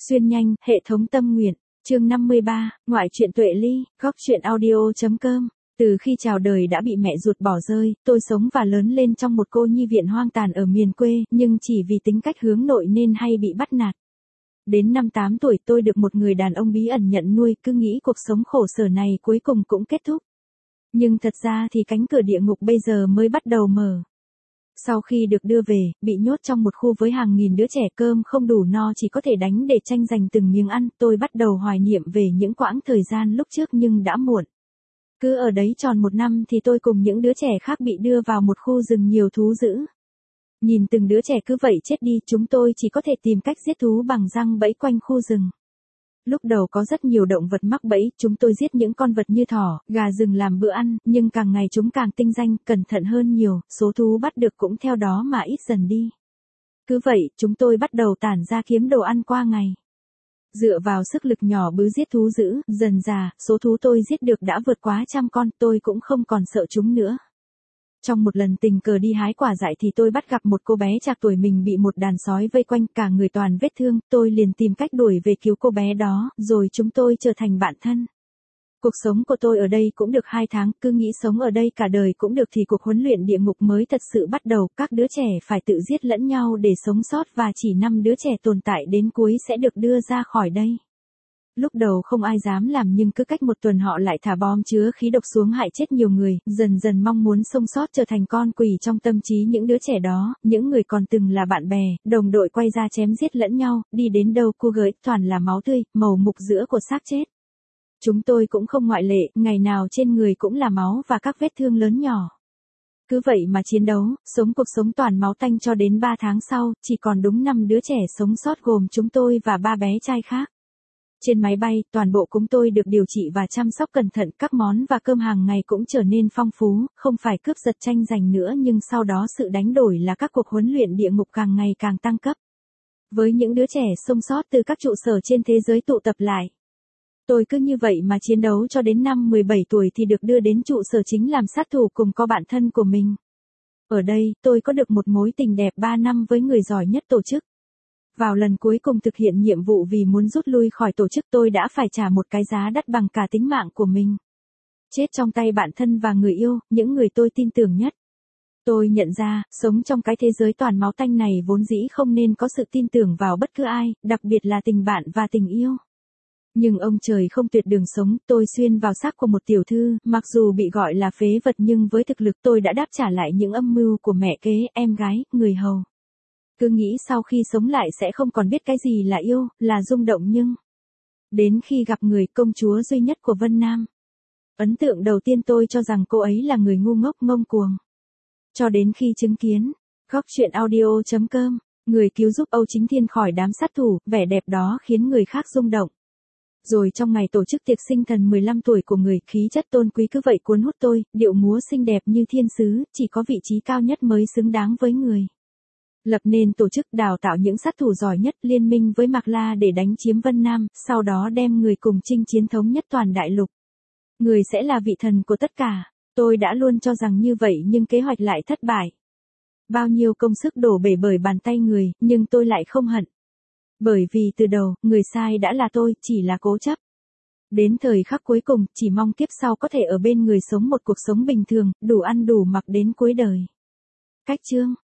Xuyên nhanh, hệ thống tâm nguyện, chương 53, ngoại truyện Tuệ Ly, góc truyện audio.com. Từ khi chào đời đã bị mẹ ruột bỏ rơi, tôi sống và lớn lên trong một cô nhi viện hoang tàn ở miền quê, nhưng chỉ vì tính cách hướng nội nên hay bị bắt nạt. Đến năm 8 tuổi tôi được một người đàn ông bí ẩn nhận nuôi, cứ nghĩ cuộc sống khổ sở này cuối cùng cũng kết thúc. Nhưng thật ra thì cánh cửa địa ngục bây giờ mới bắt đầu mở. Sau khi được đưa về, bị nhốt trong một khu với hàng nghìn đứa trẻ, cơm không đủ no chỉ có thể đánh để tranh giành từng miếng ăn, tôi bắt đầu hoài niệm về những quãng thời gian lúc trước nhưng đã muộn. Cứ ở đấy tròn một năm thì tôi cùng những đứa trẻ khác bị đưa vào một khu rừng nhiều thú dữ. Nhìn từng đứa trẻ cứ vậy chết đi, chúng tôi chỉ có thể tìm cách giết thú bằng răng bẫy quanh khu rừng. Lúc đầu có rất nhiều động vật mắc bẫy, chúng tôi giết những con vật như thỏ, gà rừng làm bữa ăn, nhưng càng ngày chúng càng tinh danh, cẩn thận hơn nhiều, số thú bắt được cũng theo đó mà ít dần đi. Cứ vậy, chúng tôi bắt đầu tản ra kiếm đồ ăn qua ngày. Dựa vào sức lực nhỏ bứ giết thú dữ, dần dà, số thú tôi giết được đã vượt quá 100 con, tôi cũng không còn sợ chúng nữa. Trong một lần tình cờ đi hái quả dại thì tôi bắt gặp một cô bé trạc tuổi mình bị một đàn sói vây quanh, cả người toàn vết thương, tôi liền tìm cách đuổi về cứu cô bé đó, rồi chúng tôi trở thành bạn thân. Cuộc sống của tôi ở đây cũng được 2 tháng, cứ nghĩ sống ở đây cả đời cũng được thì cuộc huấn luyện địa ngục mới thật sự bắt đầu, các đứa trẻ phải tự giết lẫn nhau để sống sót và chỉ 5 đứa trẻ tồn tại đến cuối sẽ được đưa ra khỏi đây. Lúc đầu không ai dám làm nhưng cứ cách một tuần họ lại thả bom chứa khí độc xuống hại chết nhiều người, dần dần mong muốn sống sót trở thành con quỷ trong tâm trí những đứa trẻ đó, những người còn từng là bạn bè, đồng đội quay ra chém giết lẫn nhau, đi đến đâu cô gới toàn là máu tươi, màu mục giữa của xác chết. Chúng tôi cũng không ngoại lệ, ngày nào trên người cũng là máu và các vết thương lớn nhỏ. Cứ vậy mà chiến đấu, sống cuộc sống toàn máu tanh cho đến 3 tháng sau, chỉ còn đúng 5 đứa trẻ sống sót gồm chúng tôi và 3 bé trai khác. Trên máy bay, toàn bộ chúng tôi được điều trị và chăm sóc cẩn thận, các món và cơm hàng ngày cũng trở nên phong phú, không phải cướp giật tranh giành nữa nhưng sau đó sự đánh đổi là các cuộc huấn luyện địa ngục càng ngày càng tăng cấp. Với những đứa trẻ sống sót từ các trụ sở trên thế giới tụ tập lại. Tôi cứ như vậy mà chiến đấu cho đến năm 17 tuổi thì được đưa đến trụ sở chính làm sát thủ cùng có bạn thân của mình. Ở đây, tôi có được một mối tình đẹp 3 năm với người giỏi nhất tổ chức. Vào lần cuối cùng thực hiện nhiệm vụ vì muốn rút lui khỏi tổ chức tôi đã phải trả một cái giá đắt bằng cả tính mạng của mình. Chết trong tay bạn thân và người yêu, những người tôi tin tưởng nhất. Tôi nhận ra, sống trong cái thế giới toàn máu tanh này vốn dĩ không nên có sự tin tưởng vào bất cứ ai, đặc biệt là tình bạn và tình yêu. Nhưng ông trời không tuyệt đường sống, tôi xuyên vào xác của một tiểu thư, mặc dù bị gọi là phế vật nhưng với thực lực tôi đã đáp trả lại những âm mưu của mẹ kế, em gái, người hầu. Cứ nghĩ sau khi sống lại sẽ không còn biết cái gì là yêu, là rung động nhưng... Đến khi gặp người công chúa duy nhất của Vân Nam. Ấn tượng đầu tiên tôi cho rằng cô ấy là người ngu ngốc ngông cuồng. Cho đến khi chứng kiến, góc truyện audio.com, người cứu giúp Âu Chính Thiên khỏi đám sát thủ, vẻ đẹp đó khiến người khác rung động. Rồi trong ngày tổ chức tiệc sinh thần 15 tuổi của người, khí chất tôn quý cứ vậy cuốn hút tôi, điệu múa xinh đẹp như thiên sứ, chỉ có vị trí cao nhất mới xứng đáng với người. Lập nên tổ chức đào tạo những sát thủ giỏi nhất, liên minh với Mạc La để đánh chiếm Vân Nam, sau đó đem người cùng chinh chiến thống nhất toàn đại lục. Người sẽ là vị thần của tất cả. Tôi đã luôn cho rằng như vậy nhưng kế hoạch lại thất bại. Bao nhiêu công sức đổ bể bởi bàn tay người, nhưng tôi lại không hận. Bởi vì từ đầu, người sai đã là tôi, chỉ là cố chấp. Đến thời khắc cuối cùng, chỉ mong kiếp sau có thể ở bên người sống một cuộc sống bình thường, đủ ăn đủ mặc đến cuối đời. Cách chương